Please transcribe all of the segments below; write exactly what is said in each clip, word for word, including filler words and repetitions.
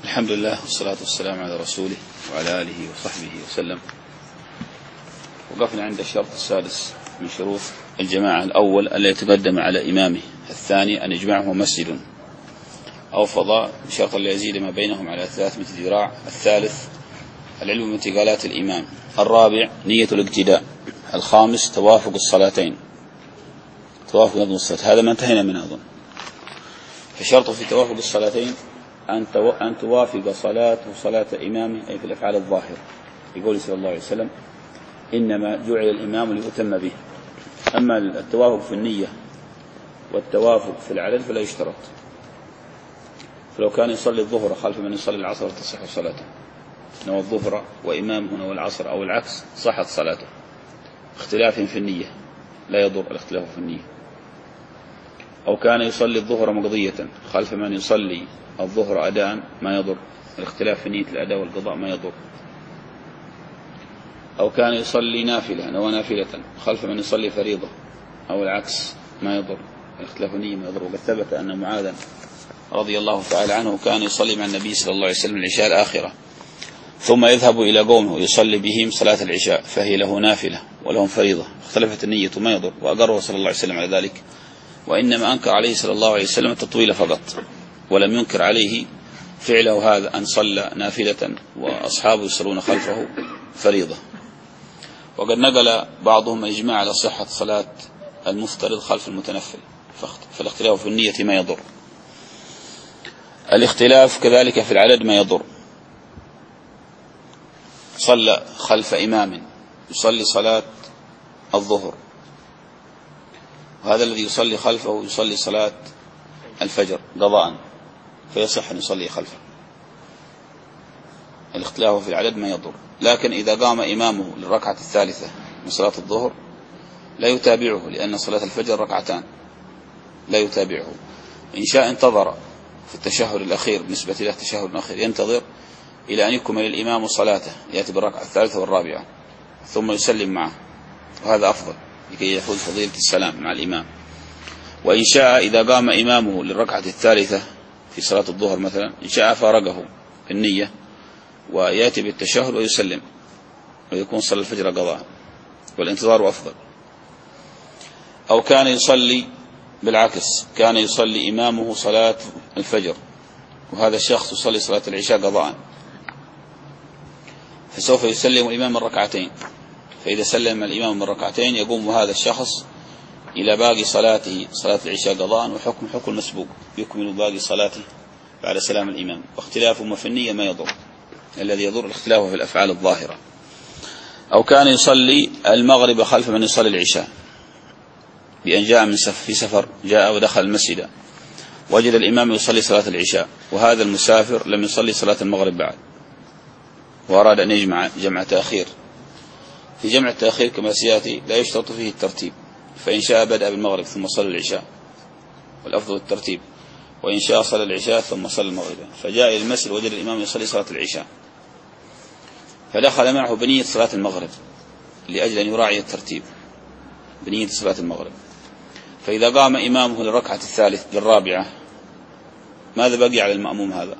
الحمد لله والصلاة والسلام على رسوله وعلى آله وصحبه وسلم. وقفنا عند الشرط السادس من شروط الجماعة: الأول أن لا يتقدم على إمامه، الثاني أن يجمعه مسجد أو فضاء بشرط لا يزيد ما بينهم على ثلاثمائة ذراع، الثالث العلم بانتقالات الإمام، الرابع نية الاقتداء، الخامس توافق الصلاتين، توافق نظم الصلاة. هذا ما انتهينا منه أظن. فشرط في توافق الصلاتين أن أن توافق صلاته صلاة إمامه، أي في الأفعال الظاهرة، يقول صلى الله عليه وسلم: إنما جعل الإمام ليؤتم به. أما التوافق في النية والتوافق في العدد فلا يشترط. فلو كان يصلي الظهر خلف من يصلي العصر تصح صلاته، نوى الظهر وإمامه نوى العصر أو العكس صحت صلاته. اختلاف في النية لا يضر الاختلاف في النية. أو كان يصلي الظهر مقضية خلف من يصلي الظهر أداء ما يضر، الاختلاف في نية الأداء والقضاء ما يضر. أو كان يصلي نافلة نوى نافلة خلف من يصلي فريضة أو العكس ما يضر، الاختلاف النية ما يضر. وقد ثبت أن معاذا رضي الله تعالى عنه كان يصلي مع النبي صلى الله عليه وسلم العشاء الآخرة، ثم يذهب إلى قومه ويصلي بهم صلاة العشاء، فهي له نافلة ولهم فريضة، اختلفت النية ما يضر، وأقره صلى الله عليه وسلم على ذلك. وإنما أنكر عليه صلى الله عليه وسلم التطويل فقط، ولم ينكر عليه فعله هذا أن صلى نافلة وأصحابه يصلون خلفه فريضة. وقد نقل بعضهم الإجماع على صحة صلاة المفترض خلف المتنفل، فالاختلاف في النية ما يضر. الاختلاف كذلك في العدد ما يضر. صلى خلف إمام يصلي صلاة الظهر، وهذا الذي يصلي خلفه يصلي صلاة الفجر قضاء، فيصح أن يصلي خلفه. الاختلاف في العدد ما يضر. لكن إذا قام إمامه للركعة الثالثة من صلاة الظهر لا يتابعه، لأن صلاة الفجر ركعتان، لا يتابعه. إن شاء انتظر في التشهد الأخير، بالنسبة له التشهد الأخير ينتظر إلى أن يكمل الإمام صلاته، يأتي بالركعة الثالثة والرابعة ثم يسلم معه، وهذا أفضل لكي يحوز فضيلة السلام مع الإمام. وإن شاء إذا قام إمامه للركعة الثالثة في صلاة الظهر مثلا، إن شاء فارقه النية ويأتي بالتشهد ويسلم، ويكون صلى الفجر قضاء، والانتظار أفضل. أو كان يصلي بالعكس، كان يصلي إمامه صلاة الفجر وهذا الشخص يصلي صلاة العشاء قضاء، فسوف يسلم الإمام من ركعتين، فإذا سلم الإمام من ركعتين يقوم هذا الشخص إلى باقي صلاته صلاة العشاء قضاء، وحكم حكم المسبوق يكمل باقي صلاته بعد سلام الإمام. واختلافهم في النية ما يضر، الذي يضر الاختلاف في الأفعال الظاهرة. أو كان يصلي المغرب خلف من يصلي العشاء، بأن جاء من سفر في سفر جاء ودخل المسجد وجد الإمام يصلي صلاة العشاء، وهذا المسافر لم يصلي صلاة المغرب بعد، وأراد أن يجمع جمع تأخير. في جمع التأخير كما سيأتي لا يشترط فيه الترتيب، فإن شاء بدأ بالمغرب ثم صلى العشاء، والأفضل الترتيب، وإن شاء صلى العشاء ثم صلى المغرب. فجاء إلى المسجد وجد الإمام يصلي صلاة العشاء، فدخل معه بنية صلاة المغرب لأجل أن يراعي الترتيب بنية صلاة المغرب. فإذا قام إمامه للركعة الثالث للرابعة، ماذا بقي على المأموم؟ هذا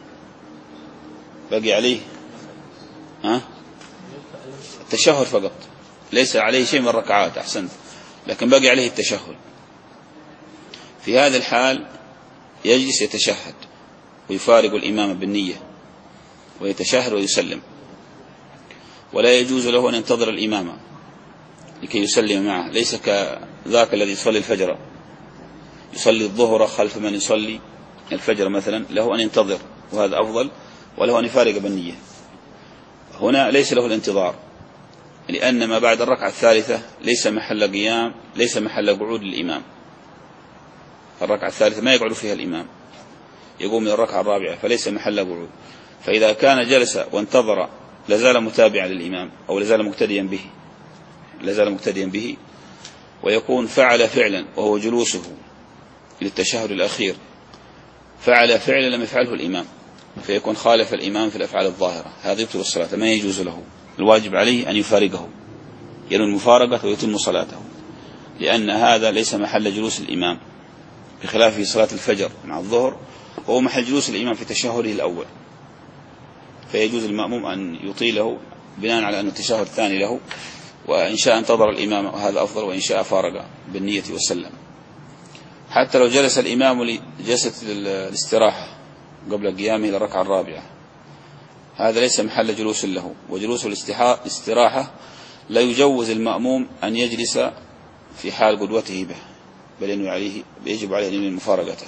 بقي عليه ها؟ التشهد فقط، ليس عليه شيء من الركعات، أحسنت، لكن بقي عليه التشهد. في هذا الحال يجلس يتشهد ويفارق الإمام بالنية ويتشهد ويسلم، ولا يجوز له أن ينتظر الإمام لكي يسلم معه، ليس كذاك الذي يصلي الفجر، يصلي الظهر خلف من يصلي الفجر مثلا، له أن ينتظر وهذا أفضل، وله أن يفارق بالنية. هنا ليس له الانتظار، لأن ما بعد الركعة الثالثة ليس محل قيام، ليس محل قعود للإمام. الركعة الثالثة ما يقعد فيها الإمام، يقوم من الركعة الرابعة، فليس محل قعود. فإذا كان جلس وانتظر لازال متابعا للإمام، أو لازال مقتديا به لازال مقتديا به ويكون فعل فعلا وهو جلوسه للتشهد الأخير، فعل فعلا لم يفعله الإمام، فيكون خالف الإمام في الأفعال الظاهرة، هذا يبطل الصلاة، ما يجوز له. الواجب عليه أن يفارقه، ينوي المفارقة ويتم صلاته، لأن هذا ليس محل جلوس الإمام، بخلاف صلاة الفجر مع الظهر وهو محل جلوس الإمام في تشهده الأول، فيجوز المأموم أن يطيله بناء على أن التشهد الثاني له، وإن شاء انتظر الإمام وهذا أفضل، وإن شاء فارق بالنية وسلم. حتى لو جلس الإمام لجلسة الاستراحة قبل قيامه إلى الركعة الرابعة، هذا ليس محل جلوس له، وجلوس الاستراحة لا يجوز المأموم أن يجلس في حال قدوته به، بل إنه عليه يجب عليه أن ينوي مفارقته.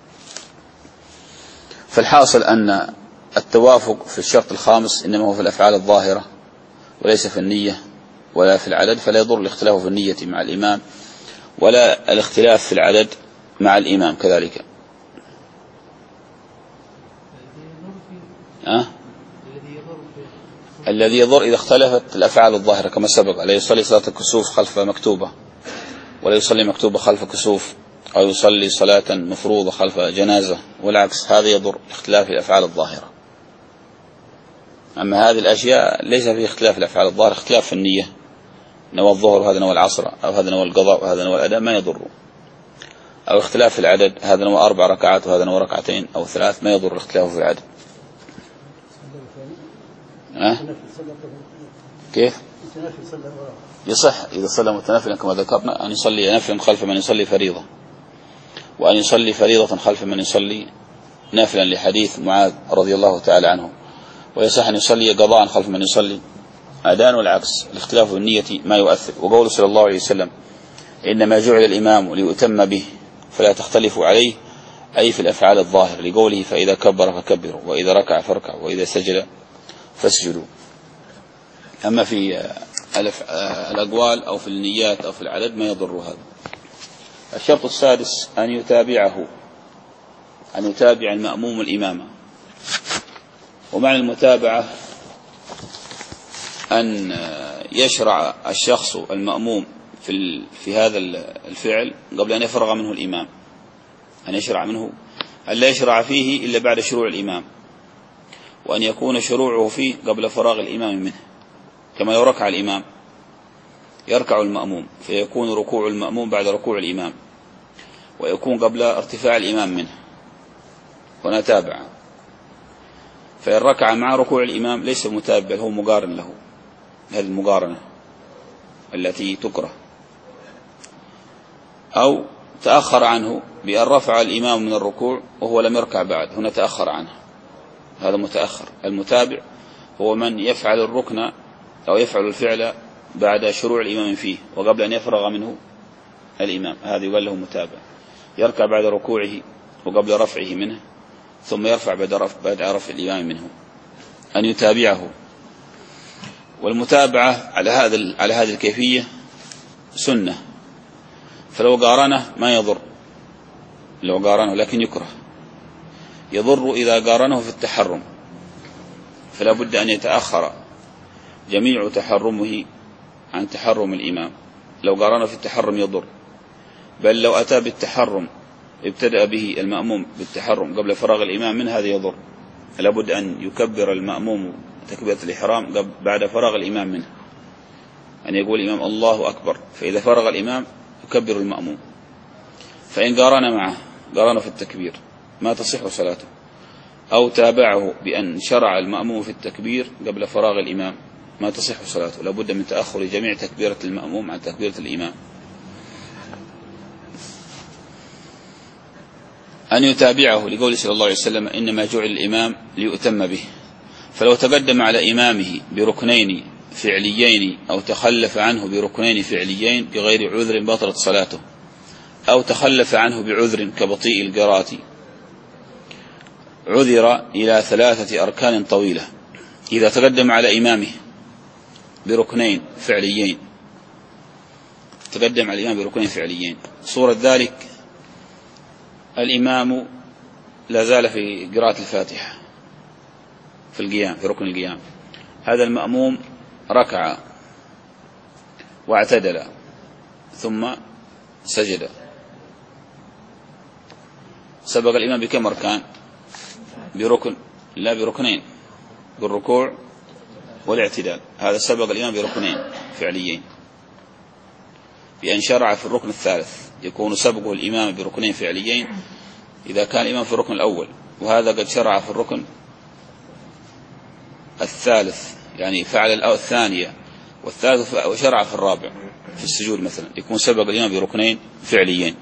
فالحاصل أن التوافق في الشرط الخامس إنما هو في الأفعال الظاهرة وليس في النية ولا في العدد، فلا يضر الاختلاف في النية مع الإمام ولا الاختلاف في العدد مع الإمام كذلك. أه؟ الذي يضر إذا اختلفت الأفعال الظاهرة كما سبق، لا يصلي صلاة الكسوف خلف مكتوبة ولا يصلي مكتوبة خلف كسوف، أو يصلي صلاة مفروضة خلف جنازة والعكس، هذا يضر اختلاف الأفعال الظاهرة. أما هذه الأشياء ليس فيه اختلاف الأفعال الظاهرة، اختلاف في النية، نوى الظهر وهذا نوى العصر، أو هذا نوى القضاء وهذا نوى الأداء، ما يضر. أو اختلاف في العدد، هذا نوى أربع ركعات وهذا نوى ركعتين أو ثلاث، ما يضر الاختلاف في العدد. أه؟ كيف؟ يصح إذا صلى متنفلا كما ذكرنا أن يصلي نفلا خلف من يصلي فريضة، وأن يصلي فريضة خلف من يصلي نافلا، لحديث معاذ رضي الله تعالى عنه. ويصح أن يصلي قضاء خلف من يصلي أدان، والعكس، الاختلاف بالنية ما يؤثر. وقوله صلى الله عليه وسلم إنما جعل الإمام ليؤتم به فلا تختلفوا عليه، أي في الأفعال الظاهر، لقوله فإذا كبر فكبروا وإذا ركع فاركعوا وإذا سجد فاسجدوا. أما في الأقوال أو في النيات أو في العدد ما يضر هذا. الشرط السادس أن يتابعه، أن يتابع المأموم الإمامة. ومعنى المتابعة أن يشرع الشخص المأموم في في هذا الفعل قبل أن يفرغ منه الإمام، أن يشرع منه، أن لا يشرع فيه إلا بعد شروع الإمام، وأن يكون شروعه فيه قبل فراغ الإمام منه. كما لو ركع الإمام يركع المأموم، فيكون ركوع المأموم بعد ركوع الإمام، ويكون قبل ارتفاع الإمام منه، ونتابع. فإن ركع مع ركوع الإمام ليس متابع، هو مقارن له، هذه المقارنة التي تكره. أو تأخر عنه بأن رفع الإمام من الركوع وهو لم يركع بعد، هنا تأخر عنه، هذا متأخر. المتابع هو من يفعل الركن أو يفعل الفعل بعد شروع الإمام فيه وقبل أن يفرغ منه الإمام، هذا يقال له متابع. يركع بعد ركوعه وقبل رفعه منه، ثم يرفع بعد رفع, بعد رفع الإمام منه، أن يتابعه. والمتابعة على هذا على هذه الكيفية سنة، فلو قارنه ما يضر، لو قارنه لكن يكره. يضر إذا قارنه في التحرم، فلا بد أن يتأخر جميع تحرمه عن تحرم الإمام. لو قارنه في التحرم يضر، بل لو أتى بالتحرم ابتدأ به المأموم بالتحرم قبل فراغ الإمام من، هذا يضر. لا بد أن يكبر المأموم تكبيرة الإحرام بعد فراغ الإمام منه، أن يقول الإمام الله أكبر، فإذا فرغ الإمام يكبر المأموم. فإن قارن معه قارنه في التكبير ما تصح صلاته، أو تابعه بأن شرع المأموم في التكبير قبل فراغ الإمام ما تصح صلاته، لابد من تأخر جميع تكبيرة المأموم عن تكبيرة الإمام. أن يتابعه لقول صلى الله عليه وسلم إنما جعل الإمام ليؤتم به، فلو تقدم على إمامه بركنين فعليين أو تخلف عنه بركنين فعليين بغير عذر بطلت صلاته، أو تخلف عنه بعذر كبطيء القراءة، عذر إلى ثلاثة أركان طويلة. إذا تقدم على إمامه بركنين فعليين، تقدم على الإمام بركنين فعليين، صورة ذلك الإمام لا زال في قراءة الفاتحة في القيام، في ركن القيام، هذا المأموم ركع واعتدل ثم سجد، سبق الإمام بكم أركان؟ بركن، لا بركنين، بالركوع والاعتدال، هذا سبق الإمام بركنين فعليين. بأن شرع في الركن الثالث يكون سبقه الإمام بركنين فعليين، إذا كان الإمام في الركن الأول وهذا قد شرع في الركن الثالث، يعني فعل الثانية والثالث وشرع في الرابع في السجود مثلا، يكون سبق الإمام بركنين فعليين.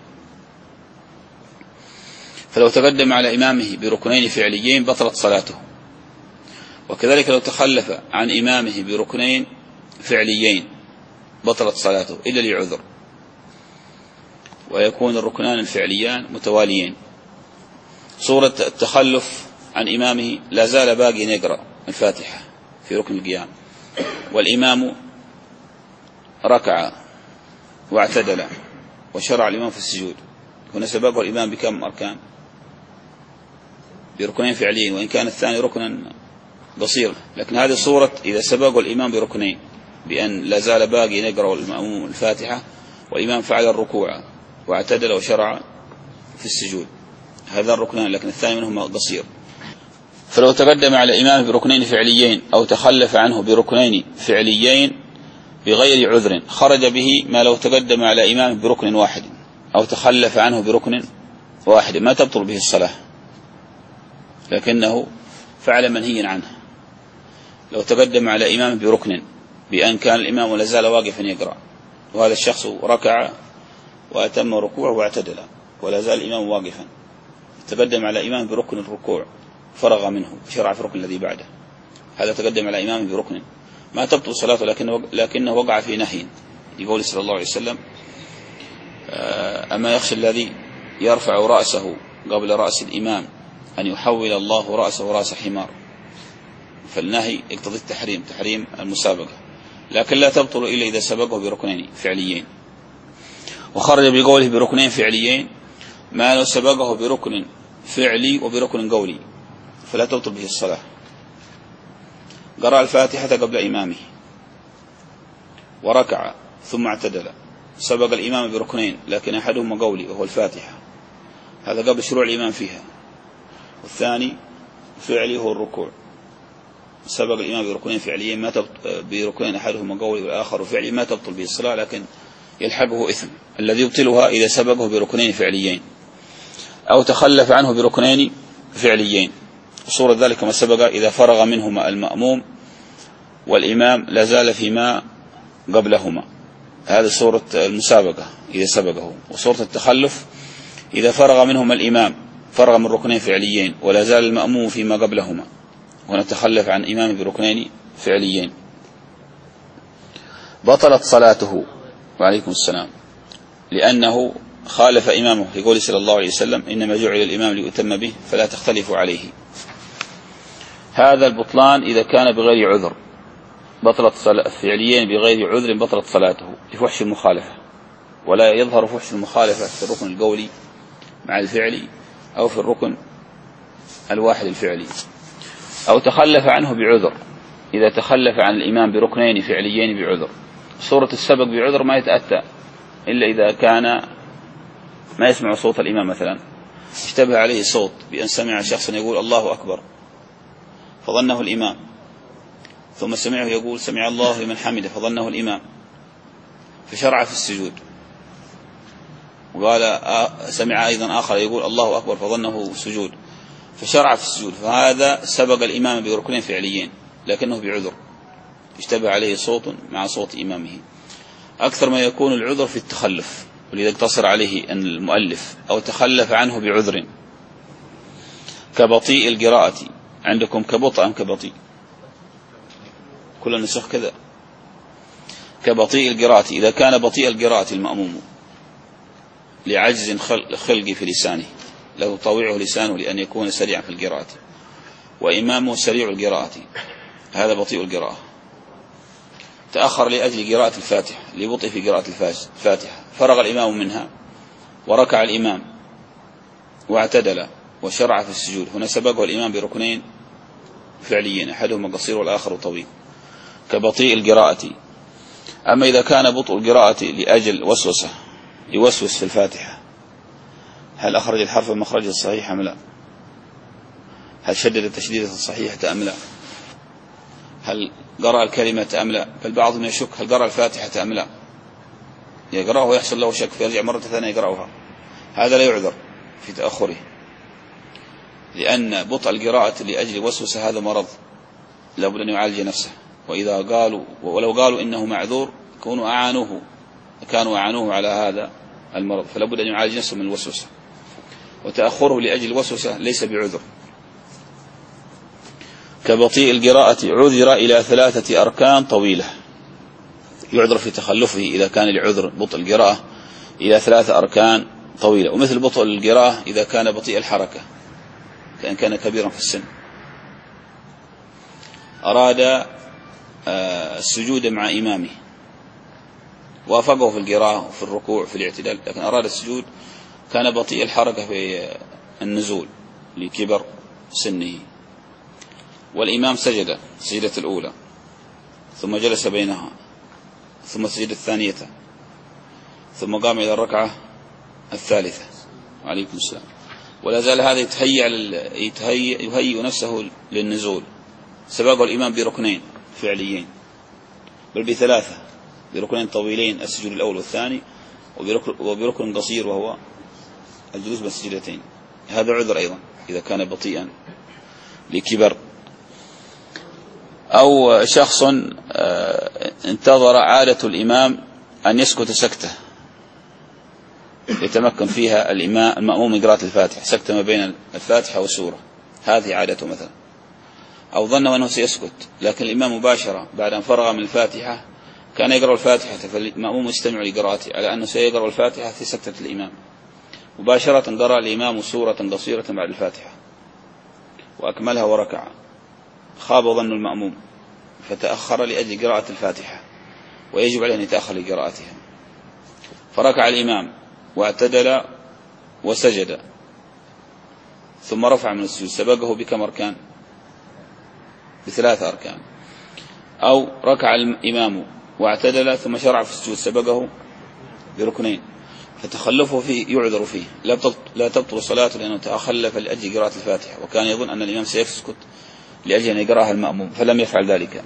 فلو تقدم على إمامه بركنين فعليين بطلت صلاته. وكذلك لو تخلف عن إمامه بركنين فعليين بطلت صلاته إلا لعذر، ويكون الركنان الفعليان متواليين. صورة التخلف عن إمامه لا زال باقي يقرأ الفاتحة في ركن القيام، والإمام ركع واعتدل وشرع الإمام في السجود، هنا سبقه الإمام بكم أركان؟ بركنين فعليين، وإن كان الثاني ركنا قصير. لكن هذه صورة إذا سبقه الإمام بركنين، بأن لا زال باقي يقرأ المأموم الفاتحة والإمام فعل الركوع واعتدل وشرع في السجود، هذا الركنان، لكن الثاني منهما قصير. فلو تقدم على إمامه بركنين فعليين أو تخلف عنه بركنين فعليين بغير عذر خرج به ما لو تقدم على إمامه بركن واحد أو تخلف عنه بركن واحد، ما تبطل به الصلاة لكنه فعل منهي عنه. لو تقدم على إمامه بركن بأن كان الإمام لا زال واقفا يقرأ، وهذا الشخص ركع وأتم ركوعه واعتدل ولا زال الإمام واقفا، تقدم على إمامه بركن الركوع فرغ منه وشرع في الركن الذي بعده، هذا تقدم على إمامه بركن، ما تبطل صلاته لكنه, لكنه وقع في نهي. يقول صلى الله عليه وسلم: أما يخشى الذي يرفع رأسه قبل رأس الإمام أن يحول الله رأسه رأس حمار. فالنهي يقتضي التحريم، تحريم المسابقة، لكن لا تبطل إلا إذا سبقه بركنين فعليين. وخرج بقوله بركنين فعليين ما لو سبقه بركن فعلي وبركن قولي فلا تبطل به الصلاة. قرأ الفاتحة قبل إمامه وركع ثم اعتدل، سبق الإمام بركنين لكن أحدهما قولي وهو الفاتحة، هذا قبل شروع الإمام فيها، والثاني فعلي هو الركوع، سبق الإمام بركنين فعليين ما تبطل بركنين أحدهما قولي والآخر فعلي ما تبطل به الصلاة، لكن يلحقه إثم. الذي يبطلها إذا سبقه بركنين فعليين أو تخلف عنه بركنين فعليين. صورة ذلك ما سبق إذا فرغ منهما المأموم والإمام لا زال فيما قبلهما، هذه صورة المسابقة إذا سبقه. وصورة التخلف إذا فرغ منهما الإمام، فرغ من ركنين فعليين ولا زال المأموم فيما قبلهما، ونتخلف عن إمام بركنين فعليين، بطلت صلاته وعليكم السلام، لأنه خالف إمامه في قوله صلى الله عليه وسلم: إنما جعل الإمام ليؤتم به فلا تختلفوا عليه. هذا البطلان إذا كان بغير عذر، بطلت صلاة فعليين بغير عذر بطلت صلاته لفحش المخالفة، ولا يظهر فحش المخالفة في الركن القولي مع الفعلي أو في الركن الواحد الفعلي. أو تخلف عنه بعذر، إذا تخلف عن الإمام بركنين فعليين بعذر. صورة السبق بعذر ما يتأتى إلا إذا كان ما يسمع صوت الإمام، مثلا اشتبه عليه صوت بأن سمع شخصا يقول الله أكبر فظنه الإمام، ثم سمعه يقول سمع الله لمن حمده فظنه الإمام، فشرع في السجود، وقال سمع أيضا آخر يقول الله أكبر فظنه سجود فشرع في السجود، فهذا سبق الإمام بركنين فعليين لكنه بعذر، اشتبه عليه صوت مع صوت إمامه. أكثر ما يكون العذر في التخلف، ولذا اقتصر عليه أن المؤلف أو تخلف عنه بعذر، كبطيء القراءة. عندكم كبطء أم كبطيء؟ كل النسخ كذا، كبطيء القراءة. إذا كان بطيء القراءة المأموم لعجز خلقي في لسانه لا يطوعه لسانه لأن يكون سريعا في القراءة، وإمامه سريع القراءة، هذا بطيء القراءة، تأخر لأجل قراءة الفاتحة لبطء في قراءة الفاتحة، فرغ الإمام منها وركع الإمام واعتدل وشرع في السجود، هنا سبقه الإمام بركنين فعليين أحدهما قصير والآخر طويل، كبطيء القراءة. أما إذا كان بطء القراءة لأجل وسوسة يوسوس في الفاتحة، هل أخرج الحرف المخرج الصحيح أم لا؟ هل شدد التشديد الصحيحة أم لا؟ هل قرأ الكلمة أم لا؟ بل بعضهم يشك هل قرأ الفاتحة أم لا، يقرأه ويحصل له شك فيرجع مرة ثانية يقرأها، هذا لا يعذر في تأخره لأن بطء القراءة لأجل وسوسة هذا مرض لابد أن يعالج نفسه، وإذا قالوا ولو قالوا إنه معذور كانوا أعانوه كانوا أعانوه على هذا المرض، فلابد أن يعالج نفسه من الوسوسة، وتأخره لأجل الوسوسة ليس بعذر. كبطيء القراءة عذر إلى ثلاثة أركان طويلة، يعذر في تخلفه إذا كان لعذر بطء القراءة إلى ثلاثة أركان طويلة، ومثل بطء القراءة إذا كان بطيء الحركة كأن كان كبيرا في السن، أراد السجود مع إمامه وافقه في القراءة وفي الركوع في الاعتدال، لكن أراد السجود كان بطيء الحركة في النزول لكبر سنه، والإمام سجد السجدة الأولى ثم جلس بينها ثم السجدة الثانية ثم قام إلى الركعة الثالثة وعليكم السلام، ولا زال هذا يتهيأ يتهيأ يهيئ نفسه للنزول، سبقه الإمام بركنين فعليين بل بثلاثة، بركنين طويلين السجود الأول والثاني، وبركن قصير وهو الجلوس بين السجدتين، هذا عذر أيضا إذا كان بطيئا لكبر. أو شخص انتظر عادة الإمام أن يسكت سكتة يتمكن فيها الإمام المأموم من قراءة الفاتحة، سكتة ما بين الفاتحة والسورة، هذه عادته مثلا، أو ظن أنه سيسكت لكن الإمام مباشرة بعد أن فرغ من الفاتحة كان يقرأ الفاتحة، فالمأموم يستمع لقراءته على أنه سيقرأ الفاتحة في سكتة الإمام، مباشرة قرأ الإمام سورة قصيرة بعد الفاتحة وأكملها وركع، خاب ظن المأموم فتأخر لأجل قراءة الفاتحة ويجب عليه أن يتأخر لقراءتها، فركع الإمام واعتدل وسجد ثم رفع من السجود، سبقه بكم أركان؟ بثلاث أركان. أو ركع الإمام واعتدل ثم شرع في السجود، سبقه بركنين، فتخلفه فيه يعذر فيه، لا تبطل صلاته لأنه تخلف لأجل قراءة الفاتحة، وكان يظن أن الإمام سيسكت لأجل أن يقرأها المأموم فلم يفعل ذلك.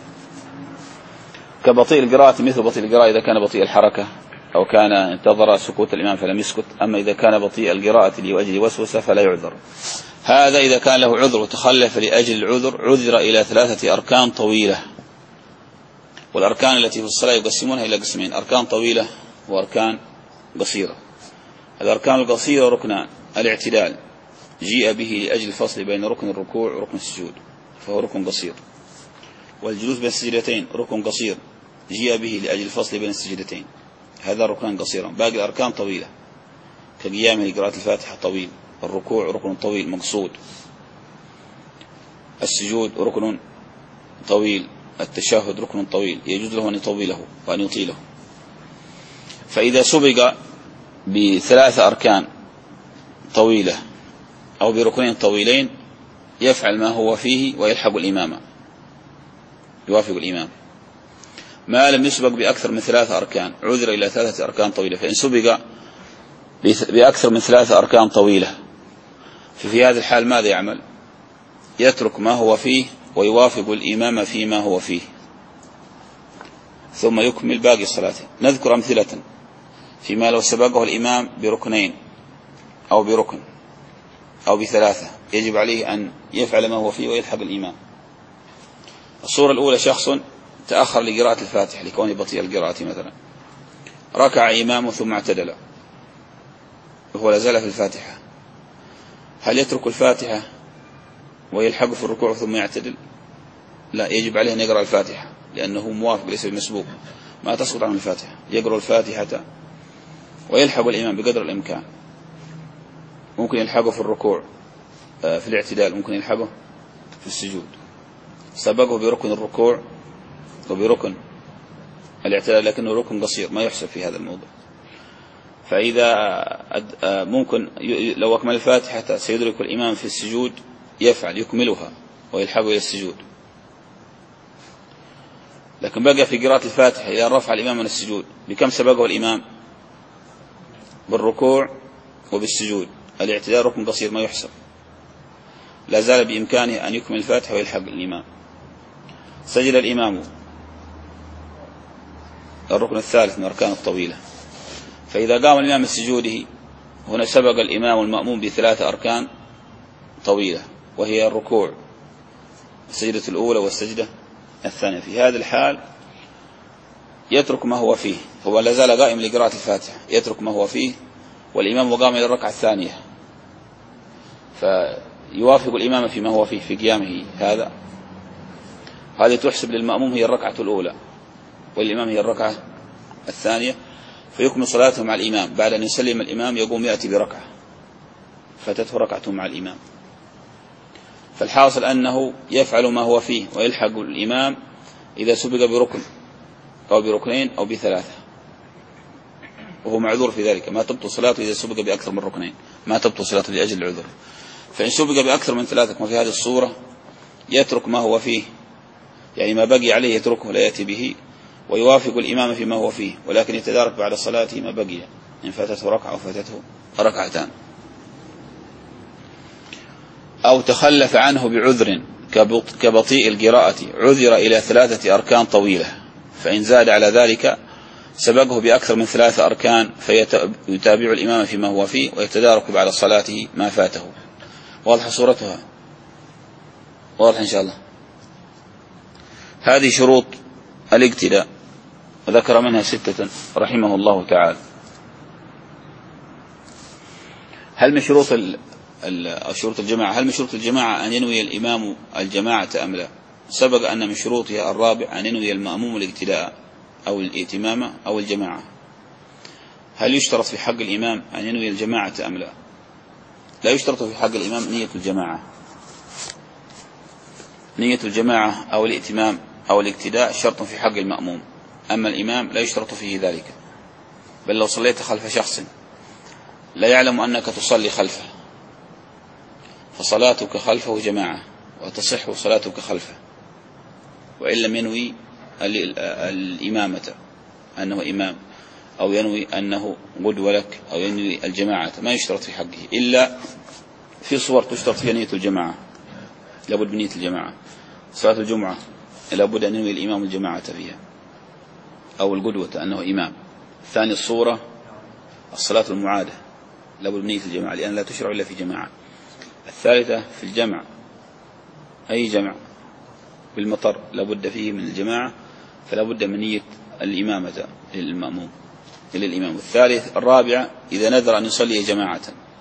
كبطيء القراءة مثل بطيء القراءة إذا كان بطيء الحركة أو كان انتظر سكوت الإمام فلم يسكت، أما إذا كان بطيء القراءة لأجل وسوسة فلا يعذر. هذا إذا كان له عذر وتخلف لأجل العذر عذر إلى ثلاثة أركان طويلة، والأركان التي في الصلاة يقسمونها إلى قسمين، أركان طويلة وأركان قصيرة. الأركان القصيرة ركنان، الاعتدال جيء به لأجل الفصل بين ركن الركوع وركن السجود فهو ركن قصير، والجلوس بين السجدتين ركن قصير جيء به لأجل الفصل بين السجدتين، هذا ركن قصير. باقي الأركان طويلة كقيامه لقراءة الفاتحة طويل، الركوع ركن طويل مقصود، السجود ركن طويل، التشهد ركن طويل يجوز له أن يطوله وأن يطيله. فإذا سبق بثلاث أركان طويلة أو بركنين طويلين يفعل ما هو فيه ويلحق الإمام يوافق الإمام. ما لم يسبق بأكثر من ثلاث أركان عذر إلى ثلاثة أركان طويلة، فإن سبق بأكثر من ثلاثة أركان طويلة ففي هذا الحال ماذا يعمل؟ يترك ما هو فيه ويوافق الإمام فيما هو فيه ثم يكمل باقي الصلاة. نذكر أمثلة فيما لو سبقه الإمام بركنين أو بركن أو بثلاثة يجب عليه أن يفعل ما هو فيه ويلحق الإمام. الصورة الأولى شخص تأخر لقراءة الفاتحة لكونه بطيء القراءة مثلا، ركع إمامه ثم اعتدل وهو لازال في الفاتحة، هل يترك الفاتحة ويلحق في الركوع ثم يعتدل؟ لا، يجب عليه أن يقرأ الفاتحة لأنه موافق ليس بمسبوق، ما تسقط عنه الفاتحة، يقرأ الفاتحة ويلحق الإمام بقدر الإمكان، ممكن يلحقه في الركوع في الاعتدال، ممكن يلحقه في السجود، سبقه بركن الركوع وبركن الاعتدال لكنه ركن قصير ما يحسب في هذا الموضوع. فإذا ممكن لو أكمل الفاتحة سيدرك الإمام في السجود يفعل يكملها ويلحقه إلى السجود، لكن بقى في قراءة الفاتحة إذا رفع الإمام من السجود بكم سبقه الإمام؟ بالركوع وبالسجود، الاعتدال ركن قصير ما يحسب، لا زال بإمكانه أن يكمل الفاتحة ويلحق الإمام. سجد الإمام الركن الثالث من أركان الطويلة، فإذا قام الإمام من سجوده هنا سبق الإمام المأموم بثلاث أركان طويلة، وهي الركوع، السجدة الأولى والسجدة الثانية. في هذه الحال يترك ما هو فيه، هو لا زال قائم لقراءة الفاتحة، يترك ما هو فيه والإمام وقام إلى الركعة الثانية، فيوافق الإمام فيما هو فيه في قيامه هذا. هذه تحسب للمأموم هي الركعة الأولى، والإمام هي الركعة الثانية، فيكمل صلاته مع الإمام. بعد أن يسلم الإمام يقوم يأتي بركعة، فاتته ركعته مع الإمام. فالحاصل أنه يفعل ما هو فيه ويلحق الإمام إذا سبق بركن أو بركنين أو بثلاثة، وهو معذور في ذلك. ما تبطل صلاته إذا سبق بأكثر من ركنين، ما تبطل صلاته لأجل العذر. فإن سبق بأكثر من ثلاثة كما في هذه الصورة يترك ما هو فيه، يعني ما بقي عليه يتركه لا يأتي به، ويوافق الإمام فيما هو فيه، ولكن يتدارك بعد صلاته ما بقي، إن فاتته ركعة أو فاتته ركعتان. أو تخلف عنه بعذر كبطيء القراءة، عذر إلى ثلاثة أركان طويلة، فإن زاد على ذلك سبقه بأكثر من ثلاثة أركان، فيتابع الإمام فيما هو فيه ويتدارك بعد صلاته ما فاته. واضح صورتها؟ واضح إن شاء الله. هذه شروط الاقتداء، وذكر منها ستة رحمه الله تعالى. هل من شروط شروط الجماعة هل من شروط الجماعة أن ينوي الإمام الجماعة أم لا؟ سبق أن من شروطها الرابع أن ينوي المأموم الاقتداء أو الائتمام أو الجماعة. هل يشترط في حق الإمام أن ينوي الجماعة أم لا؟ لا يشترط في حق الإمام نية الجماعة. نية الجماعة أو الائتمام أو الاقتداء شرط في حق المأموم، أما الإمام لا يشترط فيه ذلك. بل لو صليت خلف شخص لا يعلم أنك تصلي خلفه فصلاتك خلفه جماعة وتصح صلاتك خلفه، وإن لم ينوي الإمامة أنه إمام، أو ينوي أنه قدوة لك، أو ينوي الجماعة، ما يشترط في حقه إلا في صور تشترط فيها نية الجماعة، لابد من نية الجماعة. صلاة الجمعة لابد أن ينوي الإمام الجماعة فيها، أو القدوة أنه إمام. ثاني الصورة الصلاة المعادة لابد من نية الجماعة، لأن لا تشرع إلا في جماعة. الثالثة في الجمع، أي جمع بالمطر لابد فيه من الجماعة، فلا بد من نية الإمامة للمأموم للإمام. الثالث الرابعة إذا نذر أن يصلي جماعة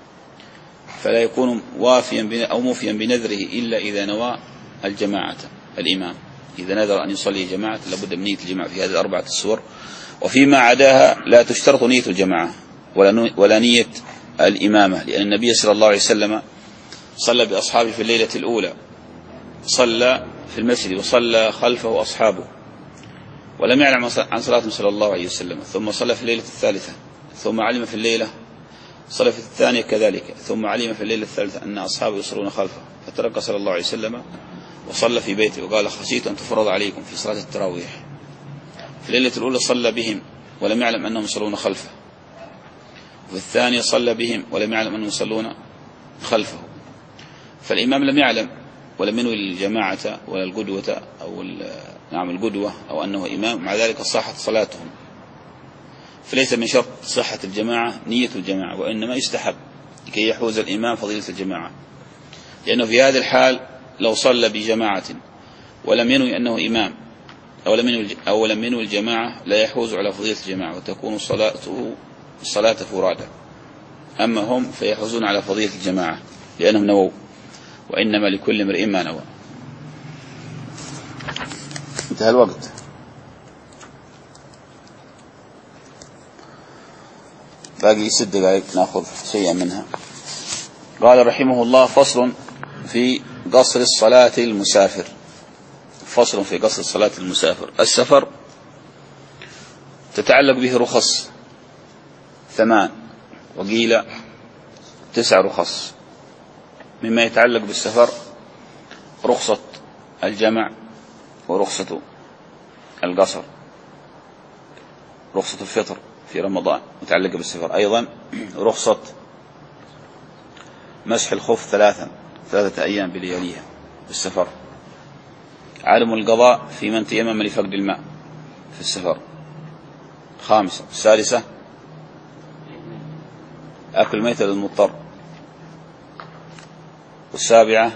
فلا يكون وافيا أو موفيا بنذره إلا إذا نوى الجماعة الإمام. إذا نذر أن يصلي جماعة لابد من نية الجماعة في هذه الأربعة الصور. وفيما عداها لا تشترط نية الجماعة ولا نية الإمامة، لأن النبي صلى الله عليه وسلم صلى بأصحابه في الليلة الأولى، صلى في المسجد وصلى خلفه أصحابه ولم يعلم عن صلاته صلى الله عليه وسلم، ثم صلى في الليلة الثالثة، ثم علم في الليلة صلى في الثانية كذلك، ثم علم في الليلة الثالثة أن أصحابه يصلون خلفه، فترك صلى الله عليه وسلم وصلى في بيته، وقال خشيت أن تفرض عليكم في صلاة التراويح. في الليلة الأولى صلى بهم ولم يعلم أنهم يصلون خلفه، وفي الثانية صلى بهم ولم يعلم أنهم يصلون خلفه. فالإمام لم يعلم ولم ينوي الجماعة ولا القدوة أو نعم القدوة أو أنه إمام، مع ذلك صحت صلاتهم. فليس من شرط صحة الجماعة نية الجماعة، وإنما يستحب لكي يحوز الإمام فضيلة الجماعة، لأنه في هذه الحال لو صلى بجماعة ولم ينوي أنه إمام أو لم ينوي أو لم ينوي الجماعة لا يحوز على فضيلة الجماعة، وتكون صلاته صلاة فرادى. أما هم فيحوزون على فضيلة الجماعة لأنهم نووا، وإنما لكل امرئ ما نوى. انتهى الوقت. باقي ست دقائق نأخذ شيئا منها. قال رحمه الله: فصل في قصر الصلاة المسافر. فصل في قصر الصلاة المسافر. السفر تتعلق به رخص ثمان، وقيل تسع رخص. مما يتعلق بالسفر رخصة الجمع، ورخصة القصر، رخصة الفطر في رمضان متعلقة بالسفر، أيضا رخصة مسح الخف ثلاثا ثلاثة أيام بلياليها بالسفر، عدم القضاء في من تيمم لفقد الماء في السفر. خامسة السادسة أكل ميتة للمضطر. والسابعة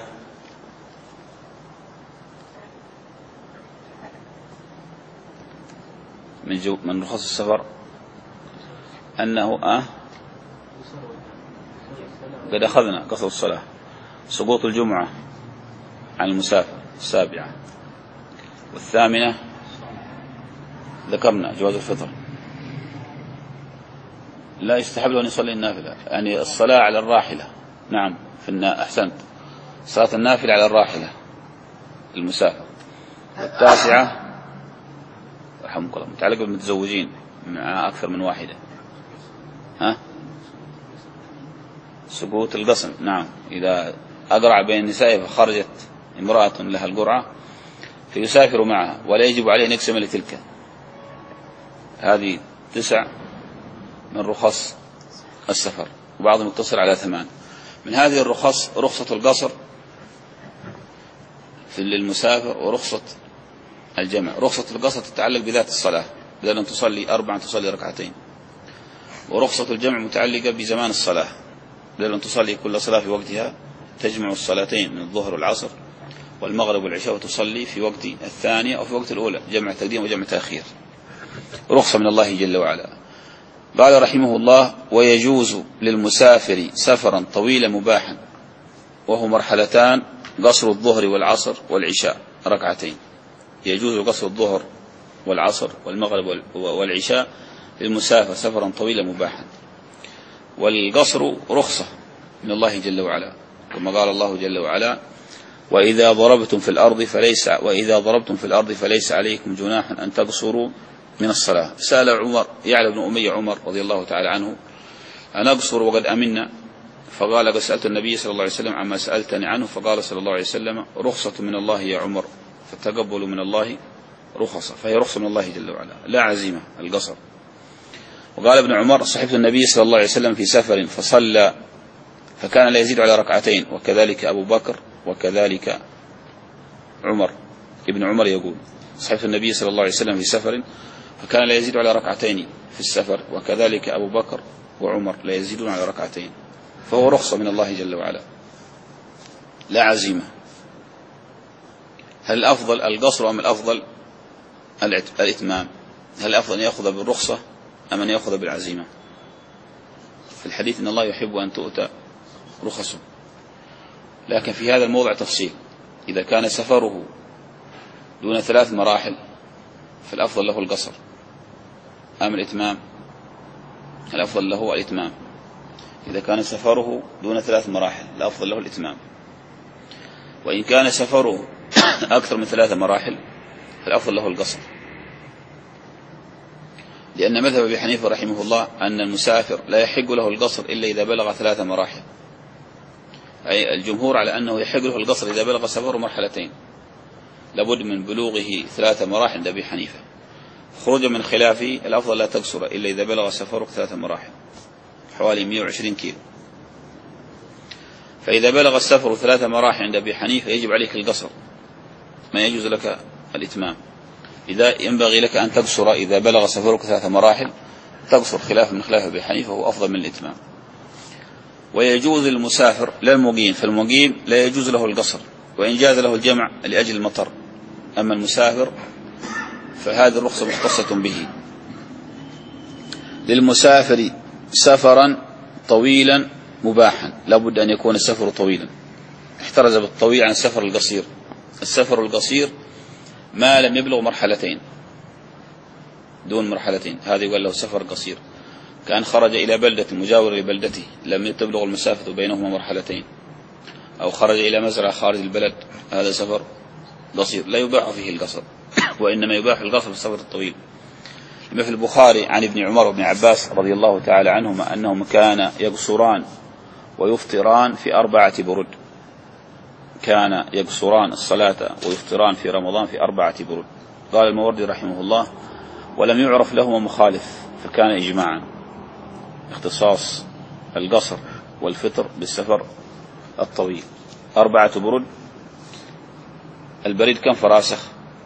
من, جو من رخص السفر أنه أه قد أخذنا قصر الصلاة، سقوط الجمعة عن المسافر السابعة، والثامنة ذكرنا جواز الفطر، لا يستحب له أن يصلي النافلة، يعني الصلاة على الراحلة. نعم في النا... أحسنت، صلاة النافلة على الراحلة المسافر. والتاسعة رحمك الله متعلقة بالمتزوجين مع أكثر من واحدة، ها سقوط القسم. نعم إذا أقرع بين النساء فخرجت امرأة لها القرعة فيسافر معها ولا يجب عليه أن يقسم لتلك. هذه تسع من رخص السفر، وبعضهم يقتصر على ثمان. من هذه الرخص رخصة القصر في المسافر، ورخصة الجمع. رخصة القصر تتعلق بذات الصلاة، بدل أن تصلي أربعا تصلي ركعتين. ورخصة الجمع متعلقة بزمان الصلاة، بدل أن تصلي كل صلاة في وقتها تجمع الصلاتين من الظهر والعصر والمغرب والعشاء وتصلي في وقت الثانية أو في وقت الأولى، جمع تقديم وجمع تأخير. رخصة من الله جل وعلا. قال رحمه الله: ويجوز للمسافر سفرا طويلا مباحا، وهو مرحلتان: قصر الظهر والعصر والعشاء ركعتين. يجوز قصر الظهر والعصر والمغرب والعشاء للمسافر سفرا طويلا مباحا. والقصر رخصة من الله جل وعلا، كما قال الله جل وعلا: وإذا ضربتم في الأرض فليس وإذا ضربتم في الأرض فليس عليكم جناح أن تقصروا من الصلاة. سأل عمر يعلى بن أمية عمر رضي الله تعالى عنه: أن أقصر وقد أمنا؟ فقال: قد سألت النبي صلى الله عليه وسلم عما سألتني عنه، فقال صلى الله عليه وسلم: رخصة من الله يا عمر، فالتقبل من الله رخصة. فهي رخصة من الله جل وعلا لا عزيمة القصر. وقال ابن عمر: صحبت النبي صلى الله عليه وسلم في سفر فصلى فكان لا يزيد على ركعتين، وكذلك أبو بكر وكذلك عمر. ابن عمر يقول: صحبت النبي صلى الله عليه وسلم في سفر فكان لا يزيد على ركعتين في السفر، وكذلك أبو بكر وعمر لا يزيدون على ركعتين. فهو رخصة من الله جل وعلا لا عزيمة. هل الأفضل القصر أم الأفضل الإتمام؟ هل الأفضل أن يأخذ بالرخصة أم أن يأخذ بالعزيمة؟ في الحديث إن الله يحب أن تؤتى رخصه، لكن في هذا الموضع تفصيل. إذا كان سفره دون ثلاث مراحل فالأفضل له القصر أم الإتمام؟ الأفضل له الإتمام. إذا كان سفره دون ثلاث مراحل الأفضل له الإتمام. وإن كان سفره أكثر من ثلاث مراحل فالأفضل له القصر، لأن مذهب أبي حنيفة رحمه الله أن المسافر لا يحق له القصر إلا إذا بلغ ثلاث مراحل، أي الجمهور على أنه يحق له القصر إذا بلغ سفره مرحلتين، لابد من بلوغه ثلاث مراحل عند أبي حنيفة. خروجا من خلافه الأفضل لا تقصر إلا إذا بلغ سفره ثلاث مراحل حوالي مئة وعشرين كيلو. فإذا بلغ السفر ثلاث مراحل عند أبي حنيفة يجب عليك القصر، ما يجوز لك الإتمام. إذا ينبغي لك أن تقصر إذا بلغ سفرك ثلاث مراحل تقصر، خلاف من خلاف أبي حنيفة هو أفضل من الإتمام. ويجوز للمسافر للمقيم، فالمقيم لا يجوز له القصر وإن جاز له الجمع لأجل المطر. أما المسافر فهذه الرخصة مختصة به. للمسافر سفرا طويلا مباحا، لابد أن يكون السفر طويلا. احترز بالطويل عن السفر القصير. السفر القصير ما لم يبلغ مرحلتين، دون مرحلتين هذا يقول له سفر قصير. كان خرج إلى بلدة مجاورة لبلدته لم تبلغ المسافة بينهما مرحلتين، أو خرج إلى مزرعة خارج البلد، هذا سفر قصير لا يباح فيه القصر، وإنما يباح القصر في السفر الطويل. لما في البخاري عن ابن عمر وابن عباس رضي الله تعالى عنهما أنهم كان يقصران ويفطران في أربعة برد. كان يقصران الصلاة ويفطران في رمضان في أربعة برد. قال الموردي رحمه الله: ولم يعرف لهما مخالف، فكان إجماعا اختصاص القصر والفطر بالسفر الطويل. أربعة برد، البريد كم فراسخ؟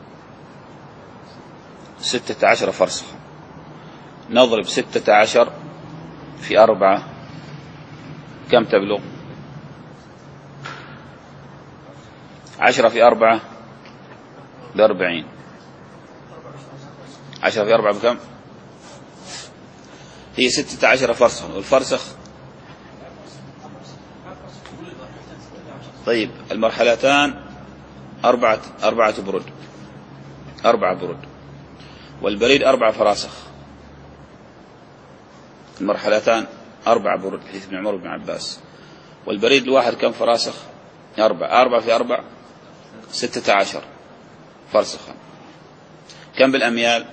ستة عشر فرسخ. نضرب ستة عشر في أربعة كم تبلغ؟ عشرة في أربعة بأربعين. عشرة في أربعة بكم؟ هي ستة عشر فرسخ، والفرسخ طيب المرحلتان أربعة أربعة برد، أربعة برد، والبريد أربعة فراسخ. المرحلتان أربعة برد حديث ابن عمر بن عباس، والبريد الواحد كم فراسخ؟ أربعة. أربعة في أربعة ستة عشر فرسخا. كم بالأميال؟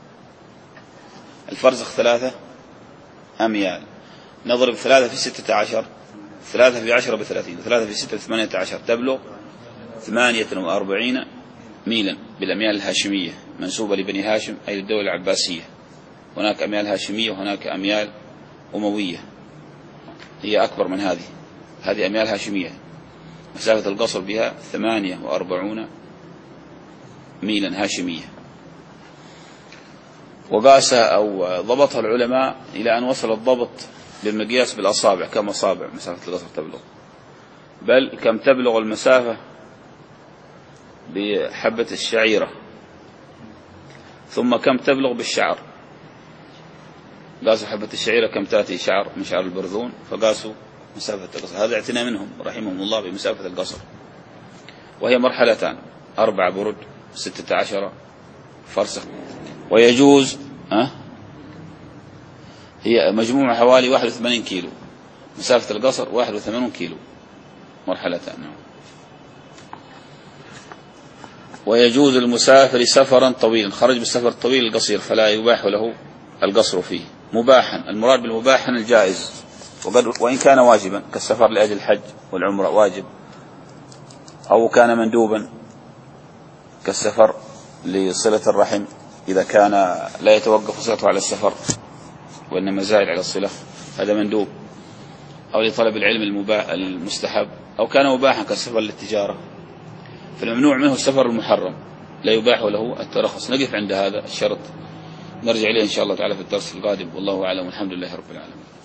الفرسخ ثلاثة أميال. نضرب ثلاثة في ستة عشر، ثلاثة في عشرة بثلاثين، ثلاثة في ستة ثمانية عشر، تبلغ ثمانية وأربعين ميلا بالأميال الهاشمية منسوبة لبني هاشم أي للدولة العباسية. هناك أميال هاشمية وهناك أميال أموية، هي أكبر من هذه. هذه أميال هاشمية مسافة القصر بها ثمانية وأربعون ميلا هاشمية. وقاسها أو ضبطها العلماء إلى أن وصل الضبط بالمقياس بالأصابع، كم أصابع مسافة القصر تبلغ، بل كم تبلغ المسافة بحبة الشعيرة، ثم كم تبلغ بالشعر. قاسوا حبة الشعيرة كم تأتي شعر من شعر البرذون، فقاسوا مسافة القصر. هذا اعتنى منهم رحمهم الله بمسافة القصر. وهي مرحلتان، أربع برد ستة عشر فرسخ. ويجوز أه؟ هي مجموعة حوالي واحد وثمانين كيلو، مسافة القصر واحد وثمانين كيلو، مرحلتان. ويجوز المسافر سفرا طويلا، خرج بالسفر الطويل القصير فلا يباح له القصر فيه. مباحا، المراد بالمباح الجائز، وإن كان واجبا كالسفر لأجل الحج والعمرة واجب، أو كان مندوبا كالسفر لصلة الرحم إذا كان لا يتوقف صلته على السفر وإنما زائد على الصلة، هذا مندوب، أو لطلب العلم المباح المستحب، أو كان مباحا كالسفر للتجارة. فالممنوع منه السفر المحرم لا يباح له الترخص. نقف عند هذا الشرط، نرجع إليه إن شاء الله تعالى في الدرس القادم، والله أعلم، والحمد لله رب العالمين.